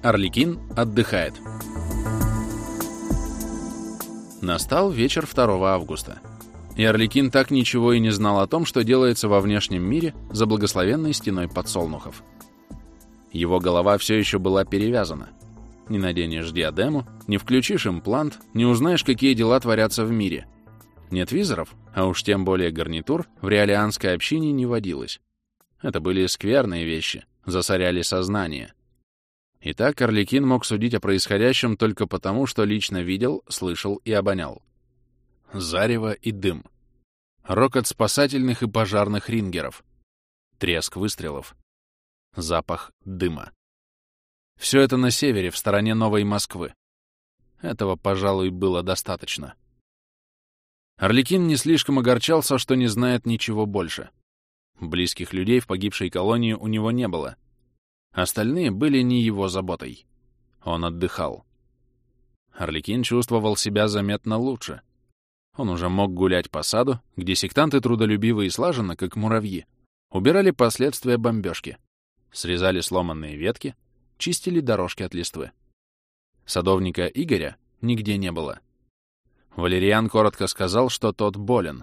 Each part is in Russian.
Арлекин отдыхает. Настал вечер 2 августа, и Арлекин так ничего и не знал о том, что делается во внешнем мире за благословенной стеной подсолнухов. Его голова все еще была перевязана. Не наденешь диадему, не включишь имплант, не узнаешь, какие дела творятся в мире. Нет визоров, а уж тем более гарнитур, в реалианской общине не водилось. Это были скверные вещи, засоряли сознание. Итак, Арлекин мог судить о происходящем только потому, что лично видел, слышал и обонял. Зарево и дым. Рокот спасательных и пожарных рингеров. Треск выстрелов. Запах дыма. Все это на севере, в стороне Новой Москвы. Этого, пожалуй, было достаточно. Арлекин не слишком огорчался, что не знает ничего больше. Близких людей в погибшей колонии у него не было. Остальные были не его заботой. Он отдыхал. Арлекин чувствовал себя заметно лучше. Он уже мог гулять по саду, где сектанты трудолюбивы и слаженно, как муравьи, убирали последствия бомбежки, срезали сломанные ветки, чистили дорожки от листвы. Садовника Игоря нигде не было. Валериан коротко сказал, что тот болен.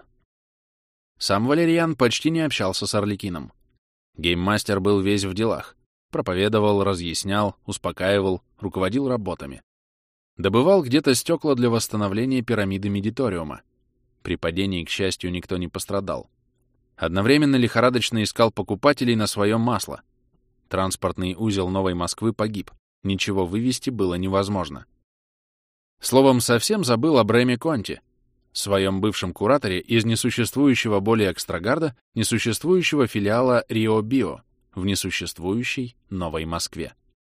Сам Валериан почти не общался с Арлекином. Гейммастер был весь в делах. Проповедовал, разъяснял, успокаивал, руководил работами. Добывал где-то стекла для восстановления пирамиды Медиториума. При падении, к счастью, никто не пострадал. Одновременно лихорадочно искал покупателей на свое масло. Транспортный узел Новой Москвы погиб. Ничего вывезти было невозможно. Словом, совсем забыл о Брэме Конти, своем бывшем кураторе из несуществующего более Экстрагарда, несуществующего филиала Рио Био, в несуществующей Новой Москве.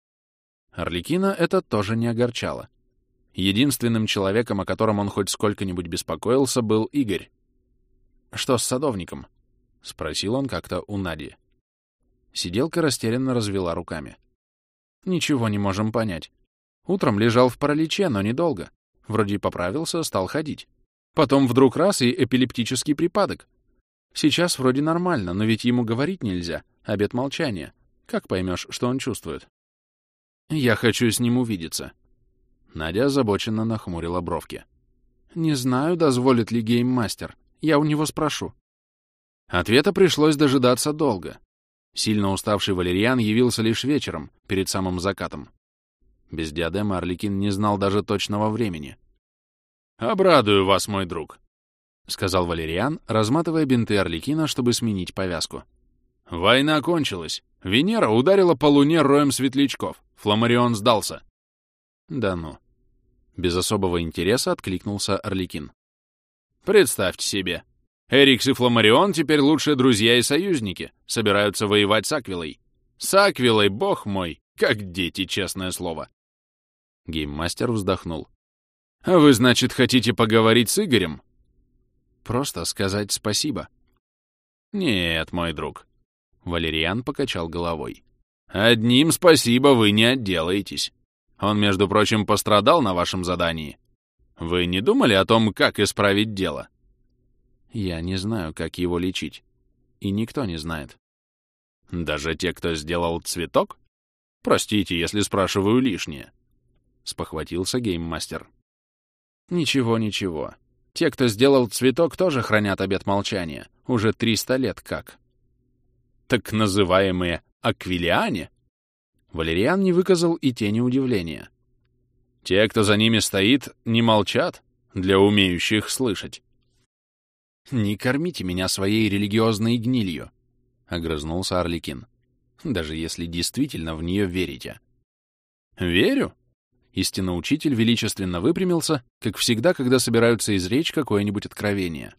Арлекина это тоже не огорчало. Единственным человеком, о котором он хоть сколько-нибудь беспокоился, был Игорь. «Что с садовником?» — спросил он как-то у Нади. Сиделка растерянно развела руками. «Ничего не можем понять. Утром лежал в параличе, но недолго. Вроде поправился, стал ходить. Потом вдруг раз и эпилептический припадок. Сейчас вроде нормально, но ведь ему говорить нельзя. Обет молчания. Как поймешь, что он чувствует?» «Я хочу с ним увидеться». Надя озабоченно нахмурила бровки. «Не знаю, дозволит ли гейммастер. Я у него спрошу». Ответа пришлось дожидаться долго. Сильно уставший Валериан явился лишь вечером, перед самым закатом. Без диадемы Арлекин не знал даже точного времени. «Обрадую вас, мой друг», — сказал Валериан, разматывая бинты Арлекина, чтобы сменить повязку. «Война кончилась. Венера ударила по Луне роем светлячков. Фламарион сдался». «Да ну». Без особого интереса откликнулся Арлекин. «Представьте себе. Эрикс и Фламарион теперь лучшие друзья и союзники. Собираются воевать с Аквилой. С Аквилой, бог мой, как дети, честное слово». Гейммастер вздохнул. «А вы, значит, хотите поговорить с Игорем?» «Просто сказать спасибо». «Нет, мой друг». Валериан покачал головой. «Одним спасибо вы не отделаетесь. Он, между прочим, пострадал на вашем задании. Вы не думали о том, как исправить дело?» «Я не знаю, как его лечить. И никто не знает». «Даже те, кто сделал цветок? Простите, если спрашиваю лишнее», — спохватился гейммастер. «Ничего, ничего. Те, кто сделал цветок, тоже хранят обет молчания. Уже 300 лет как». «Так называемые аквилиане?» Валериан не выказал и тени удивления. «Те, кто за ними стоит, не молчат, для умеющих слышать». «Не кормите меня своей религиозной гнилью», — огрызнулся Арлекин. «Даже если действительно в нее верите». «Верю?» Истинно учитель величественно выпрямился, как всегда, когда собираются изречь какое-нибудь откровение.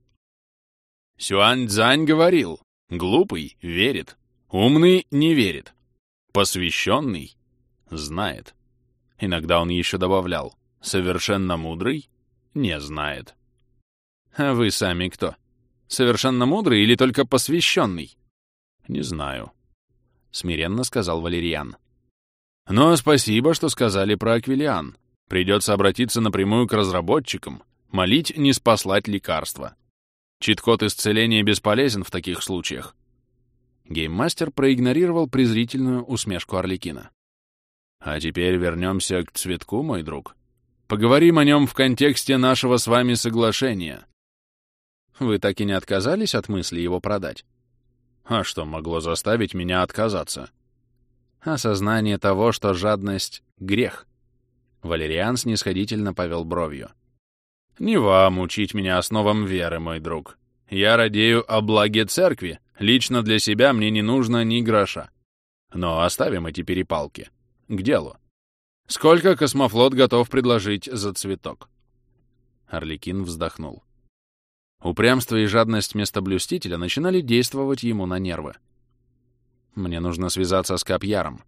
Сюань-дзань говорил: глупый верит, умный не верит, посвященный знает. Иногда он еще добавлял: совершенно мудрый не знает. А вы сами кто? Совершенно мудрый или только посвященный? Не знаю, — смиренно сказал Валериан. Но спасибо, что сказали про Аквилиан. Придется обратиться напрямую к разработчикам, молить не спаслать лекарства. Чит-код исцеления бесполезен в таких случаях. Гейммастер проигнорировал презрительную усмешку Арлекина. А теперь вернемся к цветку, мой друг. Поговорим о нем в контексте нашего с вами соглашения. Вы так и не отказались от мысли его продать? А что могло заставить меня отказаться? Осознание того, что жадность — грех. Валериан снисходительно повел бровью. Не вам учить меня основам веры, мой друг. Я радею о благе церкви. Лично для себя мне не нужно ни гроша. Но оставим эти перепалки. К делу. Сколько космофлот готов предложить за цветок? Арлекин вздохнул. Упрямство и жадность местоблюстителя начинали действовать ему на нервы. Мне нужно связаться с Капьяром.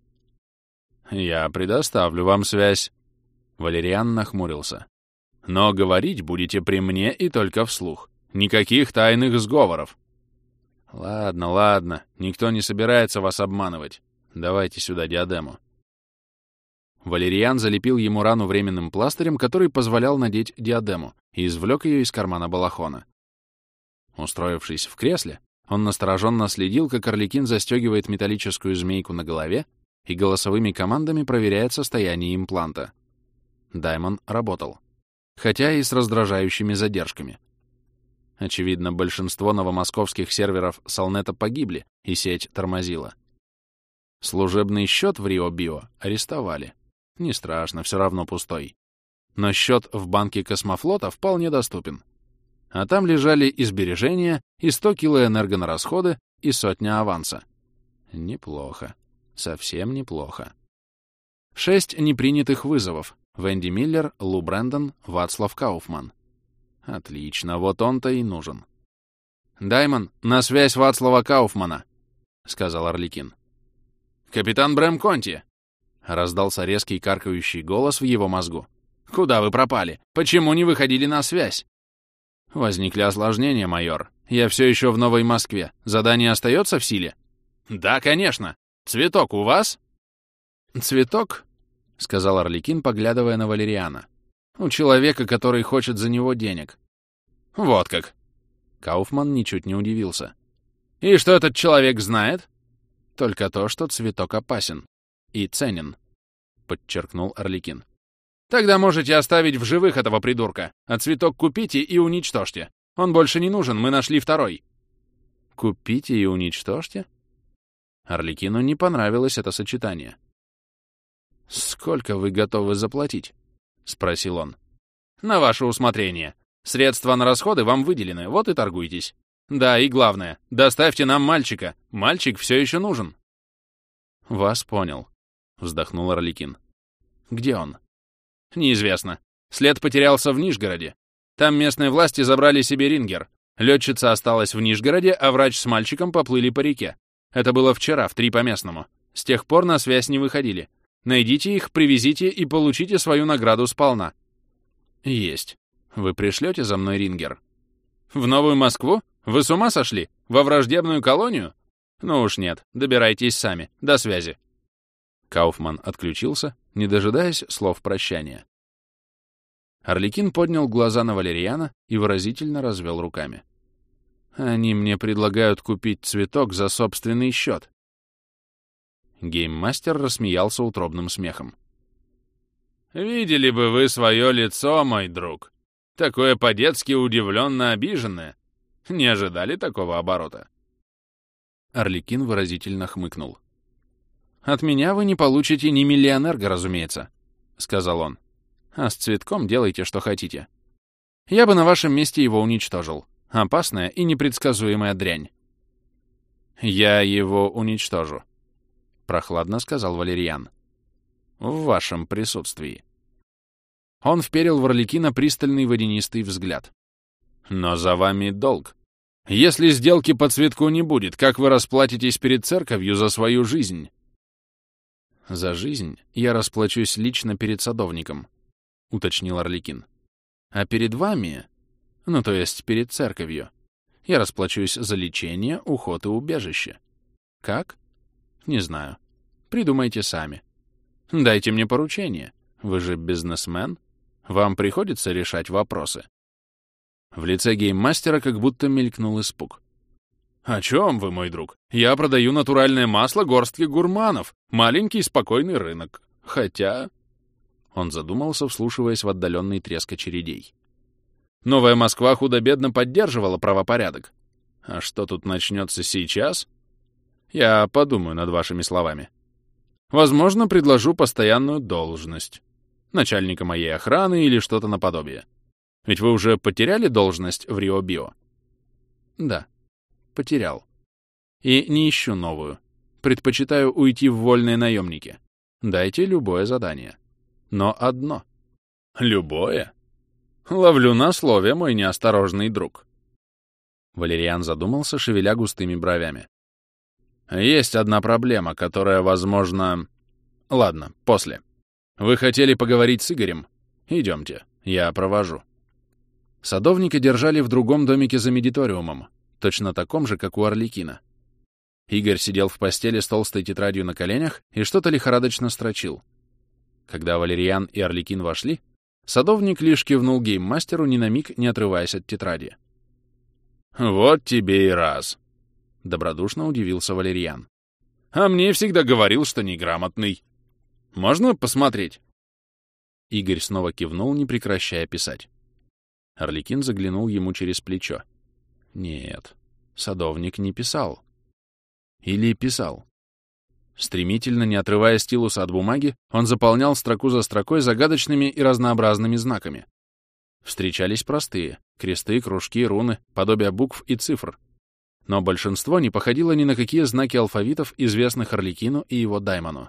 Я предоставлю вам связь. Валериан нахмурился. Но говорить будете при мне и только вслух. Никаких тайных сговоров. Ладно, ладно, никто не собирается вас обманывать. Давайте сюда диадему. Валериан залепил ему рану временным пластырем, который позволял надеть диадему, и извлек ее из кармана балахона. Устроившись в кресле, он настороженно следил, как Арлекин застегивает металлическую змейку на голове и голосовыми командами проверяет состояние импланта. Даймон работал, хотя и с раздражающими задержками. Очевидно, большинство новомосковских серверов Солнета погибли, и сеть тормозила. Служебный счет в Рио-Био арестовали. Не страшно, все равно пустой. Но счет в банке Космофлота вполне доступен. А там лежали и сбережения, и 100 килоэнерго на расходы, и 100 аванса. Неплохо. Совсем неплохо. 6 непринятых вызовов. Венди Миллер, Лу Брэндон, Вацлав Кауфман. Отлично, вот он-то и нужен. «Даймон, на связь Вацлава Кауфмана», — сказал Арлекин. «Капитан Брэм Конти!» — раздался резкий каркающий голос в его мозгу. «Куда вы пропали? Почему не выходили на связь?» «Возникли осложнения, майор. Я все еще в Новой Москве. Задание остается в силе?» «Да, конечно. Цветок у вас?» «Цветок?» — сказал Арлекин, поглядывая на Валериана. «У человека, который хочет за него денег». «Вот как!» Кауфман ничуть не удивился. «И что этот человек знает?» «Только то, что цветок опасен. И ценен», — подчеркнул Арлекин. «Тогда можете оставить в живых этого придурка, а цветок купите и уничтожьте. Он больше не нужен, мы нашли второй». «Купите и уничтожьте?» Арлекину не понравилось это сочетание. «Сколько вы готовы заплатить?» — спросил он. «На ваше усмотрение. Средства на расходы вам выделены, вот и торгуйтесь. Да, и главное, доставьте нам мальчика. Мальчик все еще нужен». «Вас понял», — вздохнул Арлекин. «Где он?» «Неизвестно. След потерялся в Нижгороде. Там местные власти забрали себе рингер. Летчица осталась в Нижгороде, а врач с мальчиком поплыли по реке. Это было вчера, в 3 по местному. С тех пор на связь не выходили. Найдите их, привезите и получите свою награду сполна». «Есть. Вы пришлете за мной рингер?» «В Новую Москву? Вы с ума сошли? Во враждебную колонию? Ну уж нет, добирайтесь сами. До связи». Кауфман отключился, не дожидаясь слов прощания. Арлекин поднял глаза на Валериана и выразительно развел руками. «Они мне предлагают купить цветок за собственный счет». Гейммастер рассмеялся утробным смехом. «Видели бы вы свое лицо, мой друг. Такое по-детски удивленно обиженное. Не ожидали такого оборота?» Арлекин выразительно хмыкнул. «От меня вы не получите ни миллионерга, разумеется», — сказал он. «А с цветком делайте, что хотите. Я бы на вашем месте его уничтожил. Опасная и непредсказуемая дрянь». «Я его уничтожу», — прохладно сказал Валериан. «В вашем присутствии». Он вперил в Арлекина пристальный водянистый взгляд. «Но за вами долг. Если сделки по цветку не будет, как вы расплатитесь перед церковью за свою жизнь?» «За жизнь я расплачусь лично перед садовником», — уточнил Арлекин. «А перед вами, ну то есть перед церковью, я расплачусь за лечение, уход и убежище. Как? Не знаю. Придумайте сами. Дайте мне поручение. Вы же бизнесмен. Вам приходится решать вопросы». В лице гейммастера как будто мелькнул испуг. «О чем вы, мой друг? Я продаю натуральное масло горстке гурманов. Маленький спокойный рынок. Хотя... Он задумался, вслушиваясь в отдаленный треск очередей. Новая Москва худо-бедно поддерживала правопорядок. А что тут начнется сейчас? Я подумаю над вашими словами. Возможно, предложу постоянную должность. Начальника моей охраны или что-то наподобие. Ведь вы уже потеряли должность в Рио-Био? Да, потерял. И не ищу новую. Предпочитаю уйти в вольные наемники. Дайте любое задание. Но одно. Любое? Ловлю на слове, мой неосторожный друг. Валериан задумался, шевеля густыми бровями. Есть одна проблема, которая, возможно... Ладно, после. Вы хотели поговорить с Игорем? Идемте, я провожу. Садовника держали в другом домике за медиториумом, точно таком же, как у Арлекина. Игорь сидел в постели с толстой тетрадью на коленях и что-то лихорадочно строчил. Когда Валериан и Арлекин вошли, садовник лишь кивнул гейммастеру, ни на миг не отрываясь от тетради. «Вот тебе и раз!» — добродушно удивился Валериан. «А мне всегда говорил, что неграмотный. Можно посмотреть?» Игорь снова кивнул, не прекращая писать. Арлекин заглянул ему через плечо. Нет, садовник не писал. Или писал. Стремительно, не отрывая стилуса от бумаги, он заполнял строку за строкой загадочными и разнообразными знаками. Встречались простые — кресты, кружки, руны, подобия букв и цифр. Но большинство не походило ни на какие знаки алфавитов, известных Арлекину и его даймону.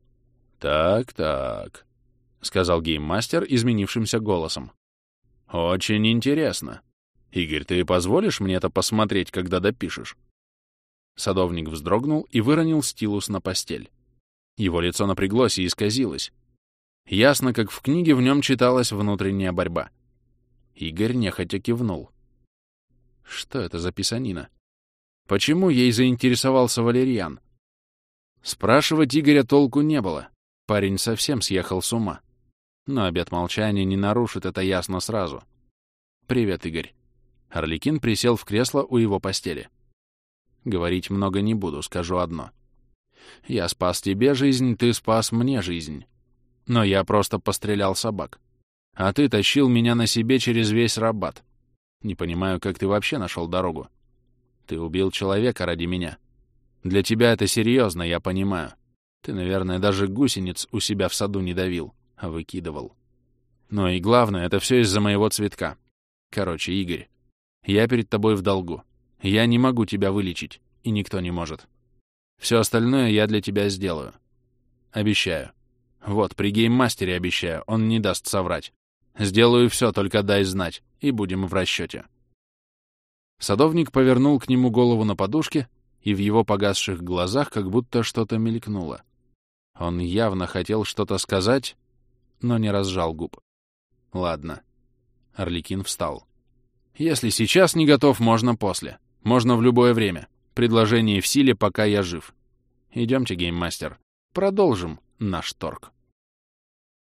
«Так», — сказал гейммастер изменившимся голосом. «Очень интересно. Игорь, ты позволишь мне это посмотреть, когда допишешь?» Садовник вздрогнул и выронил стилус на постель. Его лицо напряглось и исказилось. Ясно, как в книге в нем читалась внутренняя борьба. Игорь нехотя кивнул. Что это за писанина? Почему ей заинтересовался Валериан? Спрашивать Игоря толку не было. Парень совсем съехал с ума. Но обет молчания не нарушит, это ясно сразу. «Привет, Игорь». Арлекин присел в кресло у его постели. Говорить много не буду, скажу одно. Я спас тебе жизнь, ты спас мне жизнь. Но я просто пострелял собак. А ты тащил меня на себе через весь Рабат. Не понимаю, как ты вообще нашел дорогу. Ты убил человека ради меня. Для тебя это серьезно, я понимаю. Ты, наверное, даже гусениц у себя в саду не давил, а выкидывал. Но и главное, это все из-за моего цветка. Короче, Игорь, я перед тобой в долгу. Я не могу тебя вылечить, и никто не может. Все остальное я для тебя сделаю. Обещаю. Вот, при гейммастере обещаю, он не даст соврать. Сделаю все, только дай знать, и будем в расчете. Садовник повернул к нему голову на подушке, и в его погасших глазах как будто что-то мелькнуло. Он явно хотел что-то сказать, но не разжал губ. Ладно. Арлекин встал. Если сейчас не готов, можно после. Можно в любое время. Предложение в силе, пока я жив. Идемте, гейммастер. Продолжим наш торг.